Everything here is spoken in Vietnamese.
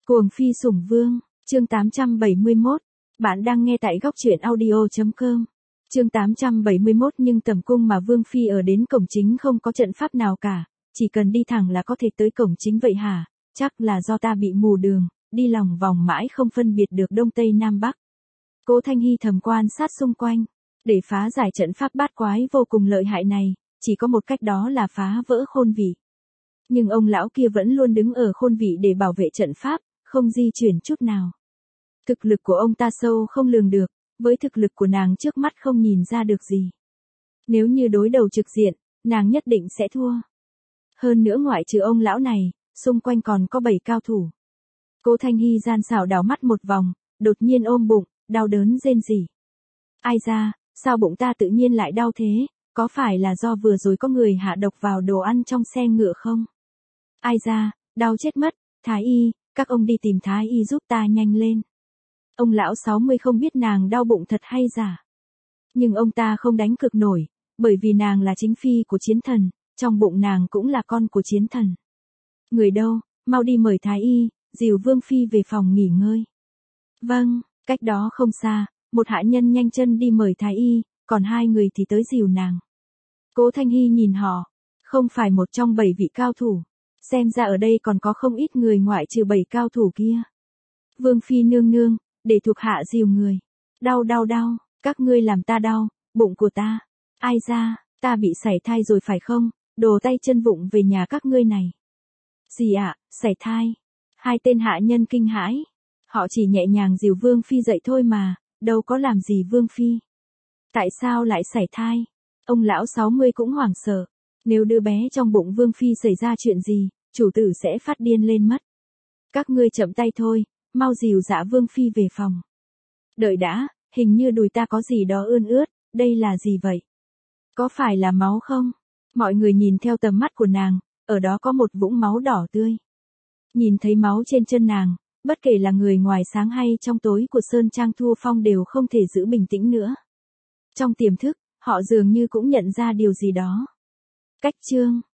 Cuồng phi sủng vương, chương 871. Bạn đang nghe tại góc truyện audio.com. Chương 871 nhưng tầm cung mà Vương Phi ở đến cổng chính không có trận pháp nào cả, chỉ cần đi thẳng là có thể tới cổng chính vậy hả? Chắc là do ta bị mù đường, đi lòng vòng mãi không phân biệt được đông tây nam bắc. Cố Thanh Hy thầm quan sát xung quanh, để phá giải trận pháp bát quái vô cùng lợi hại này, chỉ có một cách đó là phá vỡ khôn vị. Nhưng ông lão kia vẫn luôn đứng ở khôn vị để bảo vệ trận pháp, không di chuyển chút nào. Thực lực của ông ta sâu không lường được, với thực lực của nàng trước mắt không nhìn ra được gì. Nếu như đối đầu trực diện, nàng nhất định sẽ thua. Hơn nữa ngoại trừ ông lão này, xung quanh còn có 7 cao thủ. Cố Thanh Hy gian xảo đảo mắt một vòng, đột nhiên ôm bụng, đau đớn rên rỉ. Ai da, sao bụng ta tự nhiên lại đau thế, có phải là do vừa rồi có người hạ độc vào đồ ăn trong xe ngựa không? Ai da, đau chết mất, Thái y, các ông đi tìm Thái y giúp ta nhanh lên. Ông lão 60 không biết nàng đau bụng thật hay giả. Nhưng ông ta không đánh cược nổi, bởi vì nàng là chính phi của chiến thần, trong bụng nàng cũng là con của chiến thần. Người đâu, mau đi mời Thái y, dìu Vương Phi về phòng nghỉ ngơi. Vâng, cách đó không xa, một hạ nhân nhanh chân đi mời Thái y, còn 2 người thì tới dìu nàng. Cố Thanh Hy nhìn họ, không phải một trong 7 vị cao thủ. Xem ra ở đây còn có không ít người ngoại trừ 7 cao thủ kia. Vương Phi nương nương, để thuộc hạ dìu người. Đau đau đau, các ngươi làm ta đau, bụng của ta. Ai da, ta bị sảy thai rồi phải không, đồ tay chân vụng về nhà các ngươi này. Gì ạ, sảy thai? 2 tên hạ nhân kinh hãi. Họ chỉ nhẹ nhàng dìu Vương Phi dậy thôi mà, đâu có làm gì Vương Phi. Tại sao lại sảy thai? Ông lão 60 cũng hoảng sợ. Nếu đứa bé trong bụng Vương Phi xảy ra chuyện gì, chủ tử sẽ phát điên lên mất. Các ngươi chậm tay thôi, mau dìu dã Vương Phi về phòng. Đợi đã, hình như đùi ta có gì đó ươn ướt, đây là gì vậy? Có phải là máu không? Mọi người nhìn theo tầm mắt của nàng, ở đó có một vũng máu đỏ tươi. Nhìn thấy máu trên chân nàng, bất kể là người ngoài sáng hay trong tối của Sơn Trang Thu Phong đều không thể giữ bình tĩnh nữa. Trong tiềm thức, họ dường như cũng nhận ra điều gì đó. Cách chương